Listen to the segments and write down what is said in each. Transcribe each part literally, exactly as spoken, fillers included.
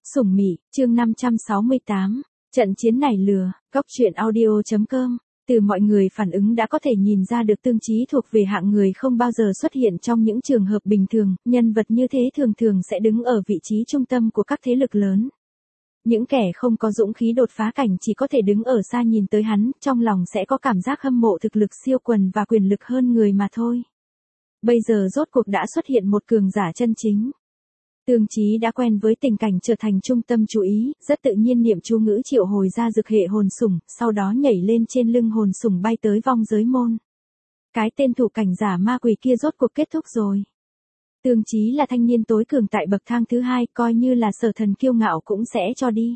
Sủng Mị, chương năm trăm sáu mươi tám, trận chiến này lừa, Cóc truyện audio chấm com. Từ mọi người phản ứng đã có thể nhìn ra được Tương Chí thuộc về hạng người không bao giờ xuất hiện trong những trường hợp bình thường, nhân vật như thế thường thường sẽ đứng ở vị trí trung tâm của các thế lực lớn. Những kẻ không có dũng khí đột phá cảnh chỉ có thể đứng ở xa nhìn tới hắn, trong lòng sẽ có cảm giác hâm mộ thực lực siêu quần và quyền lực hơn người mà thôi. Bây giờ rốt cuộc đã xuất hiện một cường giả chân chính. Tương Chí đã quen với tình cảnh trở thành trung tâm chú ý, rất tự nhiên niệm chú ngữ triệu hồi ra dực hệ hồn sủng, sau đó nhảy lên trên lưng hồn sủng bay tới vong giới môn. Cái tên thủ cảnh giả ma quỷ kia rốt cuộc kết thúc rồi. Tương Chí là thanh niên tối cường tại bậc thang thứ hai, coi như là sở thần kiêu ngạo cũng sẽ cho đi.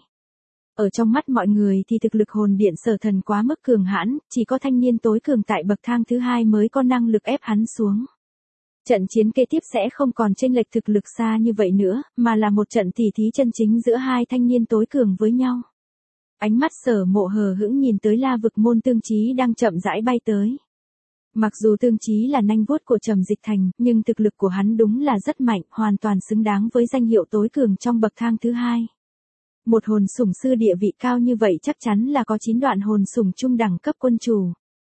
Ở trong mắt mọi người thì thực lực hồn điện sở thần quá mức cường hãn, chỉ có thanh niên tối cường tại bậc thang thứ hai mới có năng lực ép hắn xuống. Trận chiến kế tiếp sẽ không còn chênh lệch thực lực xa như vậy nữa, mà là một trận tỉ thí chân chính giữa hai thanh niên tối cường với nhau. Ánh mắt Sở Mộ hờ hững nhìn tới La Vực môn Tương Chí đang chậm rãi bay tới. Mặc dù Tương Chí là nanh vuốt của Trầm Dịch Thành, nhưng thực lực của hắn đúng là rất mạnh, hoàn toàn xứng đáng với danh hiệu tối cường trong bậc thang thứ hai. Một hồn sủng sư địa vị cao như vậy chắc chắn là có chín đoạn hồn sủng trung đẳng cấp quân chủ.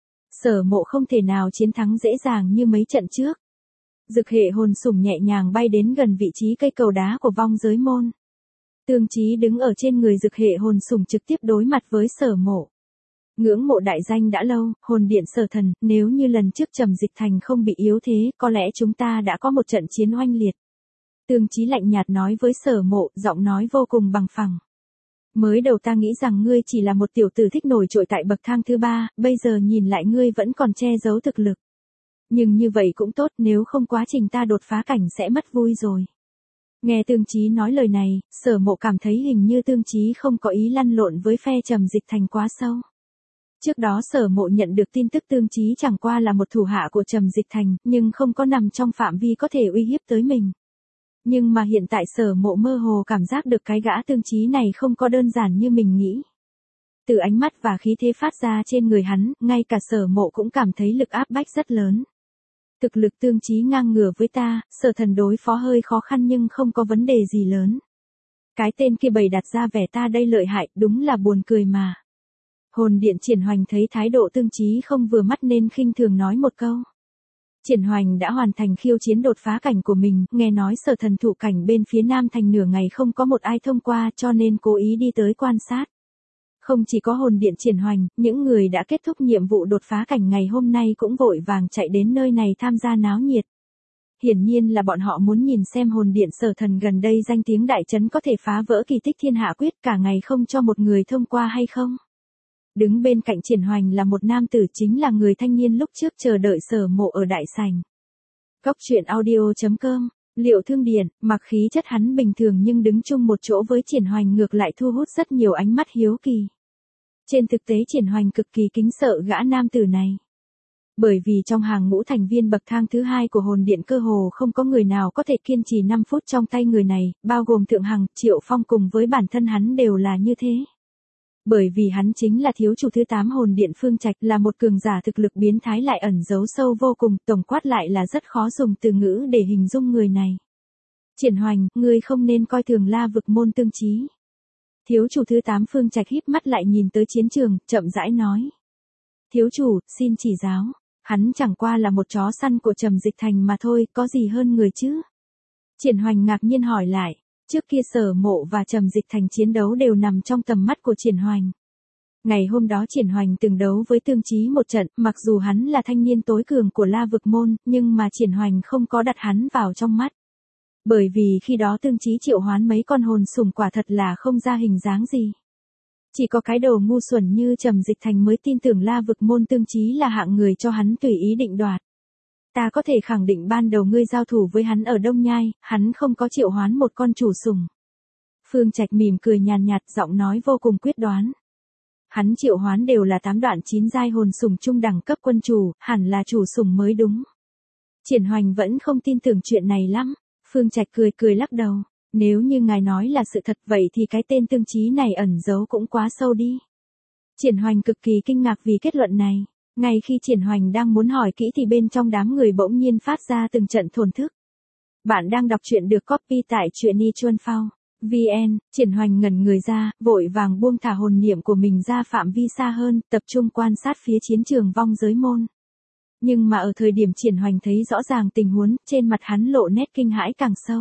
Sở Mộ không thể nào chiến thắng dễ dàng như mấy trận trước. Dực hệ hồn sủng nhẹ nhàng bay đến gần vị trí cây cầu đá của vong giới môn. Tương Chí đứng ở trên người dực hệ hồn sủng trực tiếp đối mặt với Sở Mộ. Ngưỡng mộ đại danh đã lâu, hồn điện sở thần, nếu như lần trước Trầm Dịch Thành không bị yếu thế, có lẽ chúng ta đã có một trận chiến oanh liệt. Tương Chí lạnh nhạt nói với Sở Mộ, giọng nói vô cùng bằng phẳng. Mới đầu ta nghĩ rằng ngươi chỉ là một tiểu tử thích nổi trội tại bậc thang thứ ba, bây giờ nhìn lại ngươi vẫn còn che giấu thực lực. Nhưng như vậy cũng tốt, nếu không quá trình ta đột phá cảnh sẽ mất vui rồi. Nghe Tương Chí nói lời này, Sở Mộ cảm thấy hình như Tương Chí không có ý lăn lộn với phe Trầm Dịch Thành quá sâu. Trước đó Sở Mộ nhận được tin tức Tương Chí chẳng qua là một thủ hạ của Trầm Dịch Thành, nhưng không có nằm trong phạm vi có thể uy hiếp tới mình. Nhưng mà hiện tại Sở Mộ mơ hồ cảm giác được cái gã Tương Chí này không có đơn giản như mình nghĩ. Từ ánh mắt và khí thế phát ra trên người hắn, ngay cả Sở Mộ cũng cảm thấy lực áp bách rất lớn. Thực lực Tương Chí ngang ngửa với ta, sở thần đối phó hơi khó khăn nhưng không có vấn đề gì lớn. Cái tên kia bày đặt ra vẻ ta đây lợi hại, đúng là buồn cười mà. Hồn điện Triển Hoành thấy thái độ Tương Chí không vừa mắt nên khinh thường nói một câu. Triển Hoành đã hoàn thành khiêu chiến đột phá cảnh của mình, nghe nói sở thần thủ cảnh bên phía Nam Thành nửa ngày không có một ai thông qua cho nên cố ý đi tới quan sát. Không chỉ có hồn điện Triển Hoành, những người đã kết thúc nhiệm vụ đột phá cảnh ngày hôm nay cũng vội vàng chạy đến nơi này tham gia náo nhiệt. Hiển nhiên là bọn họ muốn nhìn xem hồn điện sở thần gần đây danh tiếng đại trấn có thể phá vỡ kỳ tích thiên hạ quyết cả ngày không cho một người thông qua hay không. Đứng bên cạnh Triển Hoành là một nam tử, chính là người thanh niên lúc trước chờ đợi Sở Mộ ở đại sảnh. Cóc truyện audio chấm com. Liệu Thương Điền, mặc khí chất hắn bình thường nhưng đứng chung một chỗ với Triển Hoành ngược lại thu hút rất nhiều ánh mắt hiếu kỳ. Trên thực tế Triển Hoành cực kỳ kính sợ gã nam tử này. Bởi vì trong hàng ngũ thành viên bậc thang thứ hai của hồn điện cơ hồ không có người nào có thể kiên trì năm phút trong tay người này, bao gồm Thượng Hằng, Triệu Phong cùng với bản thân hắn đều là như thế. Bởi vì hắn chính là thiếu chủ thứ tám hồn điện Phương Trạch, là một cường giả thực lực biến thái lại ẩn giấu sâu vô cùng, tổng quát lại là rất khó dùng từ ngữ để hình dung người này. Triển Hoành, ngươi không nên coi thường La Vực môn Tương Chí. Thiếu chủ thứ tám Phương Trạch híp mắt lại nhìn tới chiến trường, chậm rãi nói. Thiếu chủ, xin chỉ giáo, hắn chẳng qua là một chó săn của Trầm Dịch Thành mà thôi, có gì hơn người chứ? Triển Hoành ngạc nhiên hỏi lại. Trước kia Sở Mộ và Trầm Dịch Thành chiến đấu đều nằm trong tầm mắt của Triển Hoành. Ngày hôm đó Triển Hoành từng đấu với Tương Chí một trận, mặc dù hắn là thanh niên tối cường của La Vực môn, nhưng mà Triển Hoành không có đặt hắn vào trong mắt. Bởi vì khi đó Tương Chí triệu hoán mấy con hồn sủng quả thật là không ra hình dáng gì. Chỉ có cái đầu ngu xuẩn như Trầm Dịch Thành mới tin tưởng La Vực môn Tương Chí là hạng người cho hắn tùy ý định đoạt. Ta có thể khẳng định ban đầu ngươi giao thủ với hắn ở Đông Nhai, hắn không có triệu hoán một con chủ sủng. Phương Trạch mỉm cười nhàn nhạt, giọng nói vô cùng quyết đoán. Hắn triệu hoán đều là tám đoạn chín giai hồn sủng trung đẳng cấp quân chủ, hẳn là chủ sủng mới đúng. Triển Hoành vẫn không tin tưởng chuyện này lắm. Phương Trạch cười cười lắc đầu. Nếu như ngài nói là sự thật vậy thì cái tên Tương Chí này ẩn giấu cũng quá sâu đi. Triển Hoành cực kỳ kinh ngạc vì kết luận này. Ngay khi Triển Hoành đang muốn hỏi kỹ thì bên trong đám người bỗng nhiên phát ra từng trận thổn thức. Bạn đang đọc truyện được copy tại truyện i chuan phao. vn, Triển Hoành ngẩn người ra, vội vàng buông thả hồn niệm của mình ra phạm vi xa hơn, tập trung quan sát phía chiến trường vong giới môn. Nhưng mà ở thời điểm Triển Hoành thấy rõ ràng tình huống, trên mặt hắn lộ nét kinh hãi càng sâu.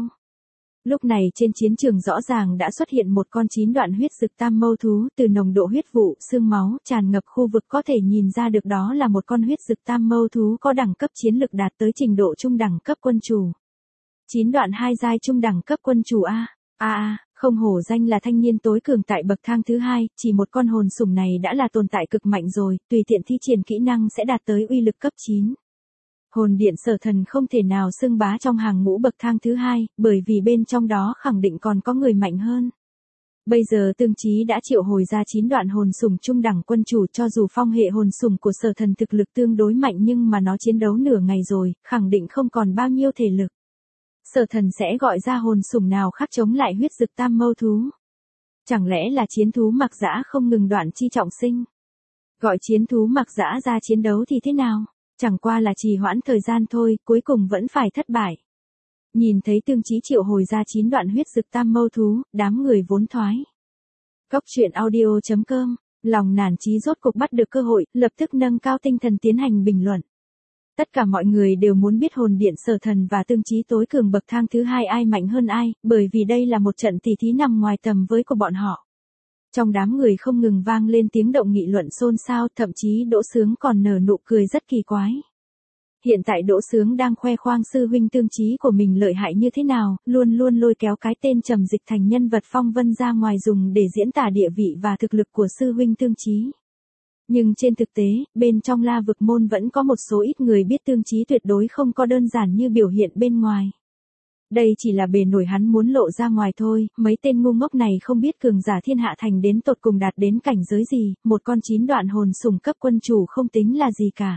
Lúc này trên chiến trường rõ ràng đã xuất hiện một con chín đoạn huyết dực tam mâu thú, từ nồng độ huyết vụ, xương máu, tràn ngập khu vực có thể nhìn ra được đó là một con huyết dực tam mâu thú có đẳng cấp chiến lực đạt tới trình độ trung đẳng cấp quân chủ. chín đoạn hai giai trung đẳng cấp quân chủ A. A A, không hổ danh là thanh niên tối cường tại bậc thang thứ hai, chỉ một con hồn sủng này đã là tồn tại cực mạnh rồi, tùy tiện thi triển kỹ năng sẽ đạt tới uy lực cấp chín. Hồn điện Sở Thần không thể nào xưng bá trong hàng ngũ bậc thang thứ hai, bởi vì bên trong đó khẳng định còn có người mạnh hơn. Bây giờ Tương Chí đã triệu hồi ra chín đoạn hồn sủng trung đẳng quân chủ, cho dù phong hệ hồn sủng của Sở Thần thực lực tương đối mạnh nhưng mà nó chiến đấu nửa ngày rồi, khẳng định không còn bao nhiêu thể lực. Sở Thần sẽ gọi ra hồn sủng nào khác chống lại huyết dực tam mâu thú? Chẳng lẽ là chiến thú mặc dã không ngừng đoạn chi trọng sinh? Gọi chiến thú mặc dã ra chiến đấu thì thế nào? Chẳng qua là trì hoãn thời gian thôi, cuối cùng vẫn phải thất bại. Nhìn thấy Tương Chí triệu hồi ra chín đoạn huyết dực tam mâu thú, đám người vốn thoái. Cốc truyện audio chấm com, lòng nản chí rốt cục bắt được cơ hội, lập tức nâng cao tinh thần tiến hành bình luận. Tất cả mọi người đều muốn biết hồn điện Sở Thần và Tương Chí tối cường bậc thang thứ hai ai mạnh hơn ai, bởi vì đây là một trận tỷ thí nằm ngoài tầm với của bọn họ. Trong đám người không ngừng vang lên tiếng động nghị luận xôn xao, thậm chí Đỗ Sướng còn nở nụ cười rất kỳ quái. Hiện tại Đỗ Sướng đang khoe khoang sư huynh Tương Chí của mình lợi hại như thế nào, luôn luôn lôi kéo cái tên Trầm Dịch thành nhân vật phong vân ra ngoài dùng để diễn tả địa vị và thực lực của sư huynh Tương Chí. Nhưng trên thực tế, bên trong La Vực môn vẫn có một số ít người biết Tương Chí tuyệt đối không có đơn giản như biểu hiện bên ngoài. Đây chỉ là bề nổi hắn muốn lộ ra ngoài thôi, mấy tên ngu ngốc này không biết cường giả thiên hạ thành đến tột cùng đạt đến cảnh giới gì, một con chín đoạn hồn sủng cấp quân chủ không tính là gì cả.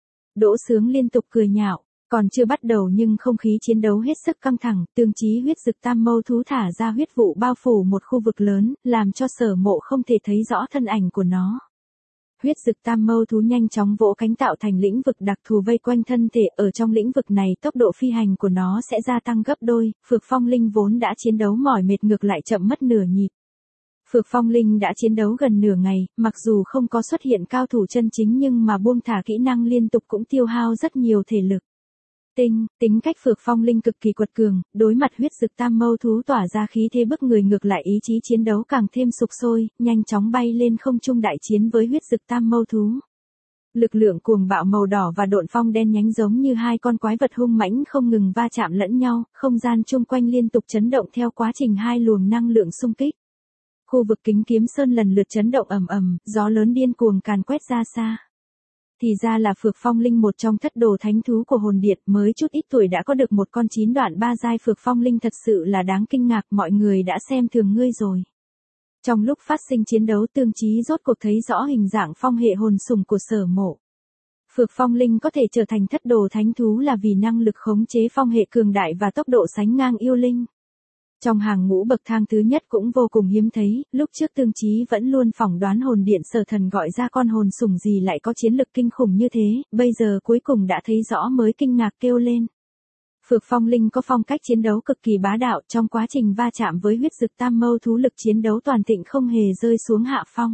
Đỗ Sướng liên tục cười nhạo, còn chưa bắt đầu nhưng không khí chiến đấu hết sức căng thẳng, Tương Chí huyết dực tam mâu thú thả ra huyết vụ bao phủ một khu vực lớn, làm cho Sở Mộ không thể thấy rõ thân ảnh của nó. Huyết dực tam mâu thú nhanh chóng vỗ cánh tạo thành lĩnh vực đặc thù vây quanh thân thể, ở trong lĩnh vực này tốc độ phi hành của nó sẽ gia tăng gấp đôi, Phược Phong Linh vốn đã chiến đấu mỏi mệt ngược lại chậm mất nửa nhịp. Phược Phong Linh đã chiến đấu gần nửa ngày, mặc dù không có xuất hiện cao thủ chân chính nhưng mà buông thả kỹ năng liên tục cũng tiêu hao rất nhiều thể lực. Tinh, tính cách Phược Phong Linh cực kỳ quật cường, đối mặt huyết dực tam mâu thú tỏa ra khí thế bức người ngược lại ý chí chiến đấu càng thêm sục sôi, nhanh chóng bay lên không trung đại chiến với huyết dực tam mâu thú. Lực lượng cuồng bạo màu đỏ và độn phong đen nhánh giống như hai con quái vật hung mãnh không ngừng va chạm lẫn nhau, không gian chung quanh liên tục chấn động theo quá trình hai luồng năng lượng xung kích. Khu vực Kính Kiếm Sơn lần lượt chấn động ầm ầm, gió lớn điên cuồng càn quét ra xa. Thì ra là Phược Phong Linh một trong thất đồ thánh thú của hồn điện, mới chút ít tuổi đã có được một con chín đoạn ba giai Phược Phong Linh thật sự là đáng kinh ngạc, mọi người đã xem thường ngươi rồi. Trong lúc phát sinh chiến đấu Tương Chí rốt cuộc thấy rõ hình dạng phong hệ hồn sủng của Sở Mộ. Phược Phong Linh có thể trở thành thất đồ thánh thú là vì năng lực khống chế phong hệ cường đại và tốc độ sánh ngang yêu linh. Trong hàng ngũ bậc thang thứ nhất cũng vô cùng hiếm thấy, lúc trước Tương Chí vẫn luôn phỏng đoán hồn điện Sở Thần gọi ra con hồn sủng gì lại có chiến lực kinh khủng như thế, bây giờ cuối cùng đã thấy rõ mới kinh ngạc kêu lên. Phược Phong Linh có phong cách chiến đấu cực kỳ bá đạo, trong quá trình va chạm với huyết dực tam mâu thú lực chiến đấu toàn thịnh không hề rơi xuống hạ phong.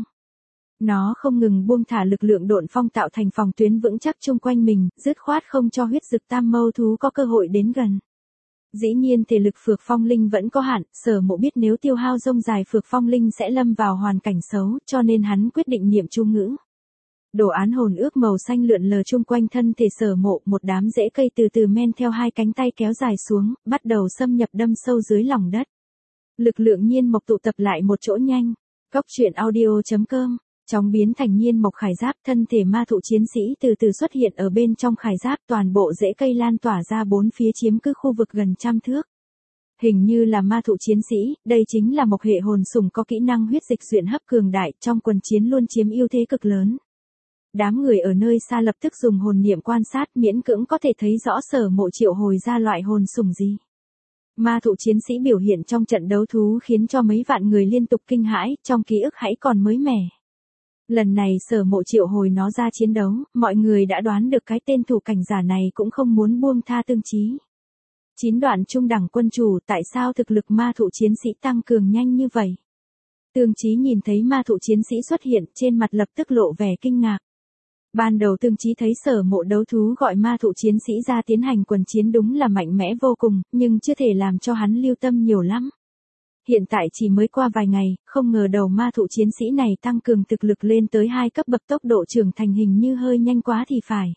Nó không ngừng buông thả lực lượng độn phong tạo thành phòng tuyến vững chắc chung quanh mình, dứt khoát không cho huyết dực tam mâu thú có cơ hội đến gần. Dĩ nhiên thể lực Phược Phong Linh vẫn có hạn, Sở Mộ biết nếu tiêu hao rông dài Phược Phong Linh sẽ lâm vào hoàn cảnh xấu, cho nên hắn quyết định niệm chú ngữ. Đồ án hồn ước màu xanh lượn lờ chung quanh thân thể Sở Mộ, một đám rễ cây từ từ men theo hai cánh tay kéo dài xuống, bắt đầu xâm nhập đâm sâu dưới lòng đất. Lực lượng nhiên mộc tụ tập lại một chỗ nhanh. Cốc truyện audio chấm com, chóng biến thành nhiên mộc khải giáp, thân thể ma thụ chiến sĩ từ từ xuất hiện ở bên trong khải giáp, toàn bộ rễ cây lan tỏa ra bốn phía chiếm cứ khu vực gần trăm thước. Hình như là ma thụ chiến sĩ, đây chính là mộc hệ hồn sủng có kỹ năng huyết dịch duyện hấp cường đại, trong quần chiến luôn chiếm ưu thế cực lớn. Đám người ở nơi xa lập tức dùng hồn niệm quan sát, miễn cưỡng có thể thấy rõ Sở Mộ triệu hồi ra loại hồn sủng gì. Ma thụ chiến sĩ biểu hiện trong trận đấu thú khiến cho mấy vạn người liên tục kinh hãi, trong ký ức hãy còn mới mẻ. Lần này Sở Mộ triệu hồi nó ra chiến đấu, mọi người đã đoán được cái tên thủ cảnh giả này cũng không muốn buông tha Tương Chí. Chín đoạn trung đẳng quân chủ, tại sao thực lực ma thụ chiến sĩ tăng cường nhanh như vậy? Tương Chí nhìn thấy ma thụ chiến sĩ xuất hiện, trên mặt lập tức lộ vẻ kinh ngạc. Ban đầu Tương Chí thấy Sở Mộ đấu thú gọi ma thụ chiến sĩ ra tiến hành quần chiến đúng là mạnh mẽ vô cùng, nhưng chưa thể làm cho hắn lưu tâm nhiều lắm. Hiện tại chỉ mới qua vài ngày, không ngờ đầu ma thụ chiến sĩ này tăng cường thực lực lên tới hai cấp bậc, tốc độ trưởng thành hình như hơi nhanh quá thì phải.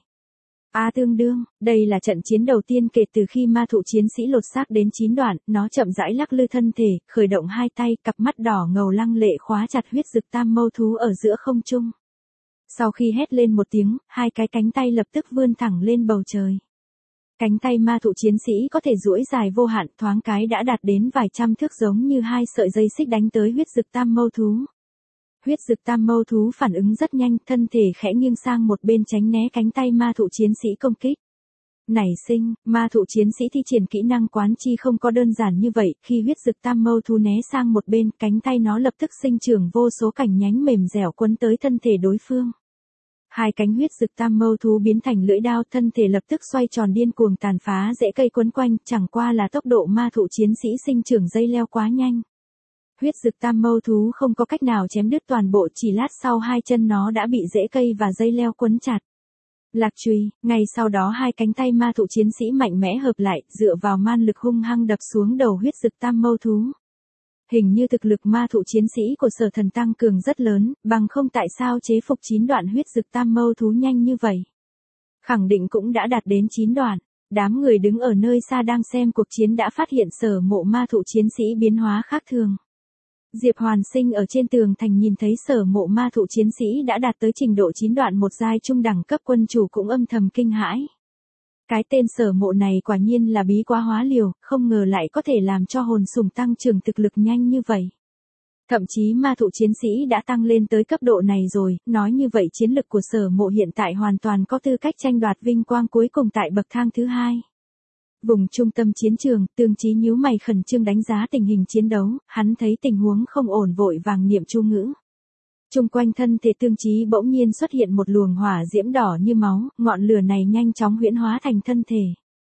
A tương đương, đây là trận chiến đầu tiên kể từ khi ma thụ chiến sĩ lột xác đến chín đoạn, nó chậm rãi lắc lư thân thể, khởi động hai tay, cặp mắt đỏ ngầu lăng lệ khóa chặt huyết dực tam mâu thú ở giữa không trung. Sau khi hét lên một tiếng, hai cái cánh tay lập tức vươn thẳng lên bầu trời. Cánh tay ma thụ chiến sĩ có thể duỗi dài vô hạn, thoáng cái đã đạt đến vài trăm thước, giống như hai sợi dây xích đánh tới huyết dực tam mâu thú. Huyết dực tam mâu thú phản ứng rất nhanh, thân thể khẽ nghiêng sang một bên tránh né cánh tay ma thụ chiến sĩ công kích. Nảy sinh, ma thụ chiến sĩ thi triển kỹ năng quán chi không có đơn giản như vậy, khi huyết dực tam mâu thú né sang một bên, cánh tay nó lập tức sinh trưởng vô số cành nhánh mềm dẻo quấn tới thân thể đối phương. Hai cánh huyết dực tam mâu thú biến thành lưỡi đao, thân thể lập tức xoay tròn điên cuồng tàn phá rễ cây quấn quanh, chẳng qua là tốc độ ma thụ chiến sĩ sinh trưởng dây leo quá nhanh. Huyết dực tam mâu thú không có cách nào chém đứt toàn bộ, chỉ lát sau hai chân nó đã bị rễ cây và dây leo quấn chặt. Lạc chùy, ngay sau đó hai cánh tay ma thụ chiến sĩ mạnh mẽ hợp lại, dựa vào man lực hung hăng đập xuống đầu huyết dực tam mâu thú. Hình như thực lực ma thụ chiến sĩ của Sở Thần tăng cường rất lớn, bằng không tại sao chế phục chín đoạn huyết dực tam mâu thú nhanh như vậy. Khẳng định cũng đã đạt đến chín đoạn. Đám người đứng ở nơi xa đang xem cuộc chiến đã phát hiện Sở Mộ ma thụ chiến sĩ biến hóa khác thường. Diệp Hoàn Sinh ở trên tường thành nhìn thấy Sở Mộ ma thụ chiến sĩ đã đạt tới trình độ chín đoạn một giai trung đẳng cấp quân chủ cũng âm thầm kinh hãi. Cái tên Sở Mộ này quả nhiên là bí quá hóa liều, không ngờ lại có thể làm cho hồn sủng tăng trưởng thực lực nhanh như vậy. Thậm chí ma thụ chiến sĩ đã tăng lên tới cấp độ này rồi, nói như vậy chiến lực của Sở Mộ hiện tại hoàn toàn có tư cách tranh đoạt vinh quang cuối cùng tại bậc thang thứ hai. Vùng trung tâm chiến trường, Tương Chí nhíu mày khẩn trương đánh giá tình hình chiến đấu, hắn thấy tình huống không ổn vội vàng niệm chú ngữ. Trung quanh thân thể Tương Chí bỗng nhiên xuất hiện một luồng hỏa diễm đỏ như máu, ngọn lửa này nhanh chóng huyễn hóa thành thân thể.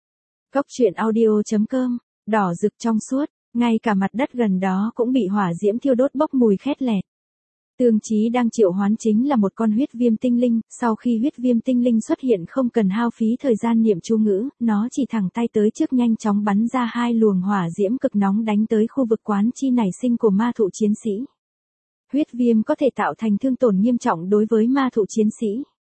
Cốc truyện audio chấm com, đỏ rực trong suốt, ngay cả mặt đất gần đó cũng bị hỏa diễm thiêu đốt bốc mùi khét lẹt. Tương Chí đang triệu hoán chính là một con huyết viêm tinh linh, sau khi huyết viêm tinh linh xuất hiện không cần hao phí thời gian niệm chú ngữ, nó chỉ thẳng tay tới trước nhanh chóng bắn ra hai luồng hỏa diễm cực nóng đánh tới khu vực quán chi nảy sinh của ma thụ chiến sĩ. Huyết viêm có thể tạo thành thương tổn nghiêm trọng đối với ma thụ chiến sĩ.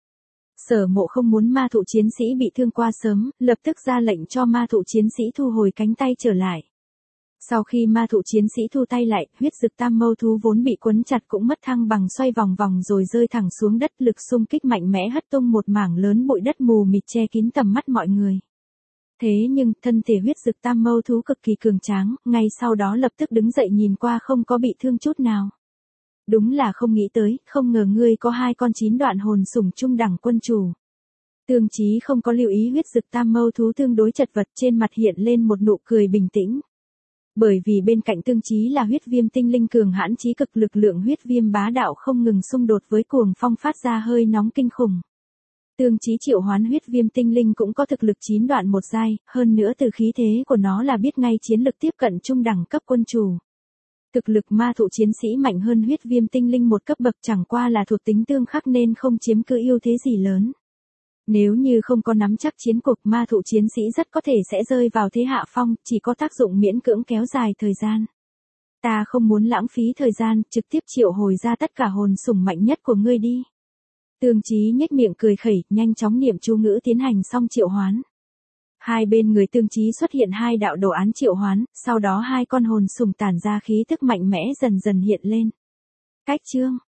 Sở Mộ không muốn ma thụ chiến sĩ bị thương qua sớm, lập tức ra lệnh cho ma thụ chiến sĩ thu hồi cánh tay trở lại. Sau khi ma thụ chiến sĩ thu tay lại, huyết dực tam mâu thú vốn bị quấn chặt cũng mất thăng bằng, xoay vòng vòng rồi rơi thẳng xuống đất, lực xung kích mạnh mẽ hất tung một mảng lớn bụi đất mù mịt che kín tầm mắt mọi người. Thế nhưng, thân thể huyết dực tam mâu thú cực kỳ cường tráng, ngay sau đó lập tức đứng dậy nhìn qua không có bị thương chút nào. Đúng là không nghĩ tới, không ngờ ngươi có hai con chín đoạn hồn sủng trung đẳng quân chủ. Tương Chí không có lưu ý huyết dực tam mâu thú tương đối chật vật, trên mặt hiện lên một nụ cười bình tĩnh. Bởi vì bên cạnh Tương Chí là huyết viêm tinh linh cường hãn chí cực, lực lượng huyết viêm bá đạo không ngừng xung đột với cuồng phong phát ra hơi nóng kinh khủng. Tương Chí triệu hoán huyết viêm tinh linh cũng có thực lực chín đoạn một giai, hơn nữa từ khí thế của nó là biết ngay chiến lực tiếp cận trung đẳng cấp quân chủ. Thực lực ma thụ chiến sĩ mạnh hơn huyết viêm tinh linh một cấp bậc, chẳng qua là thuộc tính tương khắc nên không chiếm cứ ưu thế gì lớn. Nếu như không có nắm chắc chiến cuộc, ma thụ chiến sĩ rất có thể sẽ rơi vào thế hạ phong, chỉ có tác dụng miễn cưỡng kéo dài thời gian. Ta không muốn lãng phí thời gian, trực tiếp triệu hồi ra tất cả hồn sủng mạnh nhất của ngươi đi. Tương Chí nhếch miệng cười khẩy, nhanh chóng niệm chú ngữ tiến hành xong triệu hoán. Hai bên người Tương Chí xuất hiện hai đạo đồ án triệu hoán, sau đó hai con hồn sủng tản ra khí tức mạnh mẽ dần dần hiện lên. Cách chương